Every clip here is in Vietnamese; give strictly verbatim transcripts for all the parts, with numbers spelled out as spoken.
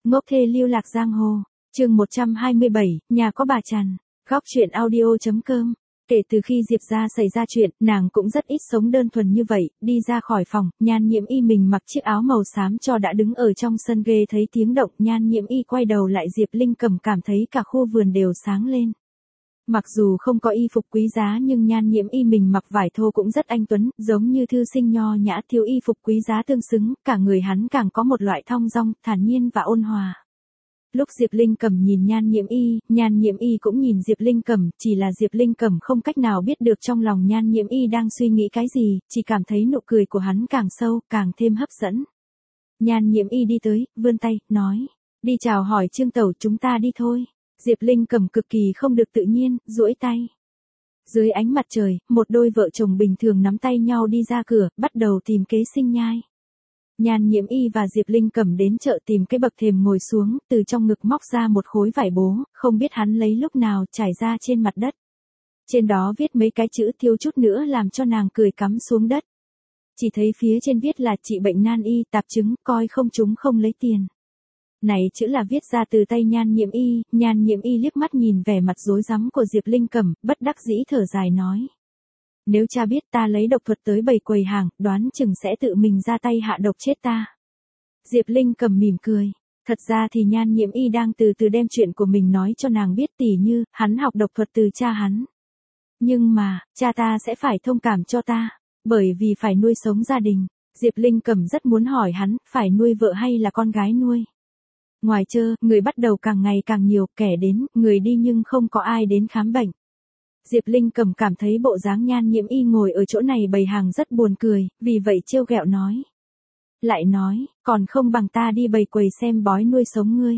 Ngốc thê lưu lạc giang hồ, chương một trăm hai mươi bảy, nhà có bà Trần, góc truyện audio.com. Kể từ khi Diệp gia xảy ra chuyện, nàng cũng rất ít sống đơn thuần như vậy, đi ra khỏi phòng, Nhan Nhiễm Y mình mặc chiếc áo màu xám cho đã đứng ở trong sân ghê thấy tiếng động, Nhan Nhiễm Y quay đầu lại Diệp Linh Cẩm cảm thấy cả khu vườn đều sáng lên. Mặc dù không có y phục quý giá nhưng Nhan Nhiễm Y mình mặc vải thô cũng rất anh tuấn, giống như thư sinh nho nhã thiếu y phục quý giá tương xứng, cả người hắn càng có một loại thong dong, thản nhiên và ôn hòa. Lúc Diệp Linh Cẩm nhìn Nhan Nhiễm Y, Nhan Nhiễm Y cũng nhìn Diệp Linh Cẩm, chỉ là Diệp Linh Cẩm không cách nào biết được trong lòng Nhan Nhiễm Y đang suy nghĩ cái gì, chỉ cảm thấy nụ cười của hắn càng sâu, càng thêm hấp dẫn. Nhan Nhiễm Y đi tới, vươn tay, nói, đi chào hỏi Trương tẩu, chúng ta đi thôi. Diệp Linh Cẩm cực kỳ không được tự nhiên, duỗi tay. Dưới ánh mặt trời, một đôi vợ chồng bình thường nắm tay nhau đi ra cửa, bắt đầu tìm kế sinh nhai. Nhan Nhiễm Y và Diệp Linh Cẩm đến chợ tìm cái bậc thềm ngồi xuống, từ trong ngực móc ra một khối vải bố, không biết hắn lấy lúc nào trải ra trên mặt đất. Trên đó viết mấy cái chữ thiếu chút nữa làm cho nàng cười cắm xuống đất. Chỉ thấy phía trên viết là trị bệnh nan y, tạp chứng, coi không trúng không lấy tiền. Này chữ là viết ra từ tay Nhan Nhiễm Y, Nhan Nhiễm Y liếc mắt nhìn vẻ mặt rối rắm của Diệp Linh Cẩm, bất đắc dĩ thở dài nói. Nếu cha biết ta lấy độc thuật tới bày quầy hàng, đoán chừng sẽ tự mình ra tay hạ độc chết ta. Diệp Linh Cẩm mỉm cười. Thật ra thì Nhan Nhiễm Y đang từ từ đem chuyện của mình nói cho nàng biết, tỉ như, hắn học độc thuật từ cha hắn. Nhưng mà, cha ta sẽ phải thông cảm cho ta, bởi vì phải nuôi sống gia đình. Diệp Linh Cẩm rất muốn hỏi hắn, phải nuôi vợ hay là con gái nuôi. Ngoài chợ, người bắt đầu càng ngày càng nhiều, kẻ đến, người đi nhưng không có ai đến khám bệnh. Diệp Linh Cẩm cảm thấy bộ dáng Nhan Nhiễm Y ngồi ở chỗ này bày hàng rất buồn cười, vì vậy trêu ghẹo nói. Lại nói, còn không bằng ta đi bày quầy xem bói nuôi sống ngươi.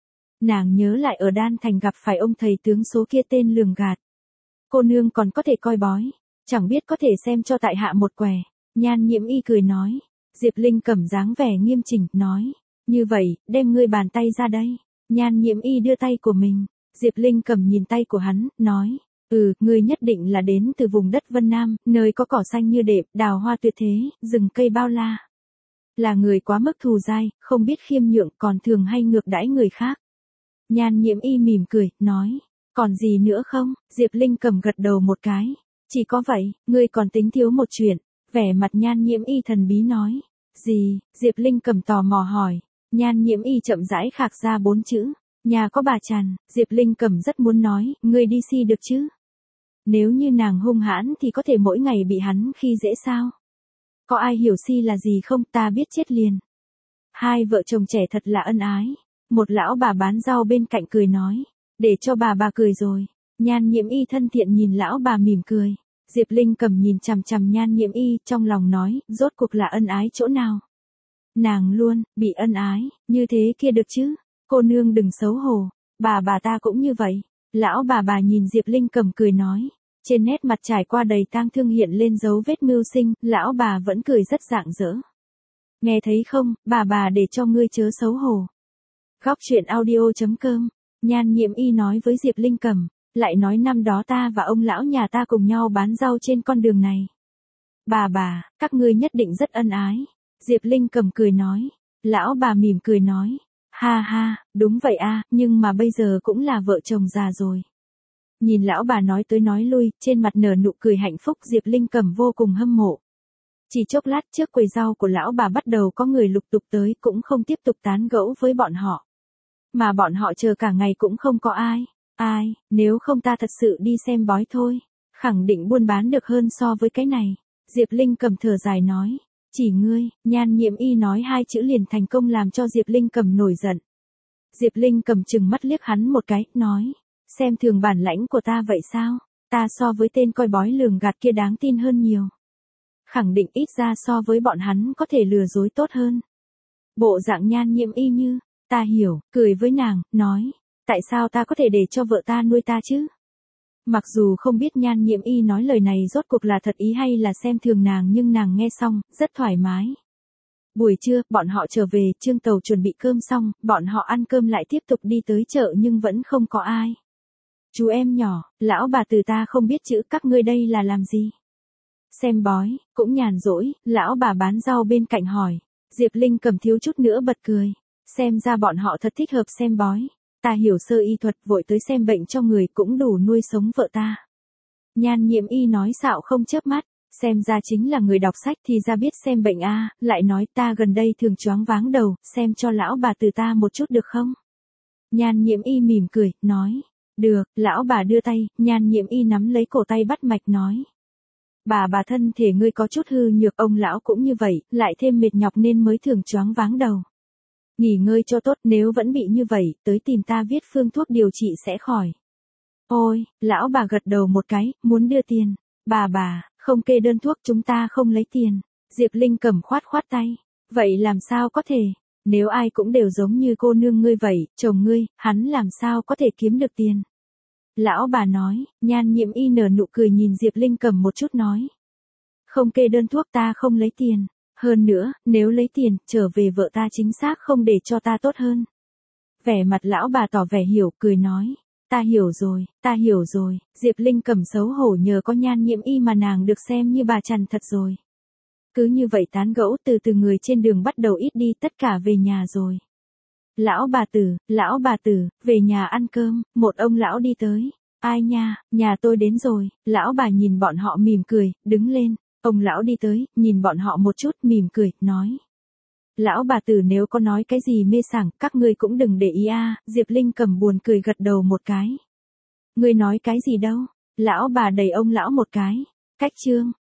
Nàng nhớ lại ở Đan Thành gặp phải ông thầy tướng số kia tên lường gạt. Cô nương còn có thể coi bói, chẳng biết có thể xem cho tại hạ một quẻ. Nhan Nhiễm Y cười nói. Diệp Linh Cẩm dáng vẻ nghiêm chỉnh, nói. Như vậy, đem ngươi bàn tay ra đây. Nhan Nhiễm Y đưa tay của mình. Diệp Linh Cẩm nhìn tay của hắn, nói. Ừ, ngươi nhất định là đến từ vùng đất Vân Nam, nơi có cỏ xanh như đệm, đào hoa tuyệt thế, rừng cây bao la. Là người quá mức thù dai, không biết khiêm nhượng, còn thường hay ngược đãi người khác. Nhan Nhiễm Y mỉm cười, nói. Còn gì nữa không? Diệp Linh Cẩm gật đầu một cái. Chỉ có vậy, ngươi còn tính thiếu một chuyện. Vẻ mặt Nhan Nhiễm Y thần bí nói. Gì? Diệp Linh Cẩm tò mò hỏi. Nhan Nhiễm Y chậm rãi khạc ra bốn chữ. Nhà có bà Trần. Diệp Linh Cẩm rất muốn nói, ngươi đi si được chứ? Nếu như nàng hung hãn thì có thể mỗi ngày bị hắn khi dễ sao? Có ai hiểu si là gì không, ta biết chết liền. Hai vợ chồng trẻ thật là ân ái. Một lão bà bán rau bên cạnh cười nói. Để cho bà bà cười rồi. Nhan Nhiễm Y thân thiện nhìn lão bà mỉm cười. Diệp Linh Cẩm nhìn chằm chằm Nhan Nhiễm Y, trong lòng nói, rốt cuộc là ân ái chỗ nào? Nàng luôn, bị ân ái, như thế kia được chứ? Cô nương đừng xấu hổ, bà bà ta cũng như vậy. Lão bà bà nhìn Diệp Linh Cẩm cười nói. Trên nét mặt trải qua đầy tang thương hiện lên dấu vết mưu sinh, lão bà vẫn cười rất rạng rỡ. Nghe thấy không, bà bà để cho ngươi chớ xấu hổ. Góc truyện audio.com. Nhan Nhiễm Y nói với Diệp Linh Cẩm. Lại nói năm đó ta và ông lão nhà ta cùng nhau bán rau trên con đường này. Bà bà, các ngươi nhất định rất ân ái. Diệp Linh Cẩm cười nói. Lão bà mỉm cười nói. Ha ha, đúng vậy a, nhưng mà bây giờ cũng là vợ chồng già rồi. Nhìn lão bà nói tới nói lui, trên mặt nở nụ cười hạnh phúc, Diệp Linh Cẩm vô cùng hâm mộ. Chỉ chốc lát trước quầy rau của lão bà bắt đầu có người lục tục tới, cũng không tiếp tục tán gẫu với bọn họ. Mà bọn họ chờ cả ngày cũng không có ai. Ai, nếu không ta thật sự đi xem bói thôi. Khẳng định buôn bán được hơn so với cái này. Diệp Linh Cẩm thở dài nói. Chỉ ngươi, Nhan Nhiễm Y nói hai chữ liền thành công làm cho Diệp Linh Cẩm nổi giận. Diệp Linh Cẩm chừng mắt liếc hắn một cái, nói. Xem thường bản lãnh của ta vậy sao? Ta so với tên coi bói lường gạt kia đáng tin hơn nhiều. Khẳng định ít ra so với bọn hắn có thể lừa dối tốt hơn. Bộ dạng Nhan Nhiễm Y như, ta hiểu, cười với nàng, nói. Tại sao ta có thể để cho vợ ta nuôi ta chứ? Mặc dù không biết Nhan Nhiễm Y nói lời này rốt cuộc là thật ý hay là xem thường nàng, nhưng nàng nghe xong, rất thoải mái. Buổi trưa, bọn họ trở về, Trương tàu chuẩn bị cơm xong, bọn họ ăn cơm lại tiếp tục đi tới chợ nhưng vẫn không có ai. Chú em nhỏ, lão bà từ ta không biết chữ, các ngươi đây là làm gì? Xem bói, cũng nhàn rỗi, lão bà bán rau bên cạnh hỏi. Diệp Linh Cẩm thiếu chút nữa bật cười. Xem ra bọn họ thật thích hợp xem bói. Ta hiểu sơ y thuật vội tới xem bệnh cho người cũng đủ nuôi sống vợ ta. Nhan Nhiễm Y nói xạo không chớp mắt, xem ra chính là người đọc sách thì ra biết xem bệnh a, lại nói ta gần đây thường choáng váng đầu, xem cho lão bà từ ta một chút được không? Nhan Nhiễm Y mỉm cười, nói, được, lão bà đưa tay, Nhan Nhiễm Y nắm lấy cổ tay bắt mạch nói. Bà bà thân thể ngươi có chút hư nhược, ông lão cũng như vậy, lại thêm mệt nhọc nên mới thường choáng váng đầu. Nghỉ ngơi cho tốt, nếu vẫn bị như vậy, tới tìm ta viết phương thuốc điều trị sẽ khỏi. Ôi, lão bà gật đầu một cái, muốn đưa tiền. Bà bà, không kê đơn thuốc chúng ta không lấy tiền. Diệp Linh cầm khoát khoát tay. Vậy làm sao có thể? Nếu ai cũng đều giống như cô nương ngươi vậy, chồng ngươi, hắn làm sao có thể kiếm được tiền? Lão bà nói, Nhan Nhiễm Y nở nụ cười nhìn Diệp Linh cầm một chút nói. Không kê đơn thuốc ta không lấy tiền. Hơn nữa, nếu lấy tiền, trở về vợ ta chính xác không để cho ta tốt hơn. Vẻ mặt lão bà tỏ vẻ hiểu, cười nói. Ta hiểu rồi, ta hiểu rồi, Diệp Linh cầm xấu hổ nhờ có Nhan Nhiễm Y mà nàng được xem như bà Trần thật rồi. Cứ như vậy tán gẫu từ từ người trên đường bắt đầu ít đi tất cả về nhà rồi. Lão bà tử, lão bà tử, về nhà ăn cơm, một ông lão đi tới. Ai nha, nhà tôi đến rồi, lão bà nhìn bọn họ mỉm cười, đứng lên. Ông lão đi tới, nhìn bọn họ một chút, mỉm cười, nói. Lão bà tử nếu có nói cái gì mê sảng, các ngươi cũng đừng để ý a. Diệp Linh cầm buồn cười gật đầu một cái. Ngươi nói cái gì đâu? Lão bà đẩy ông lão một cái. Cách chương.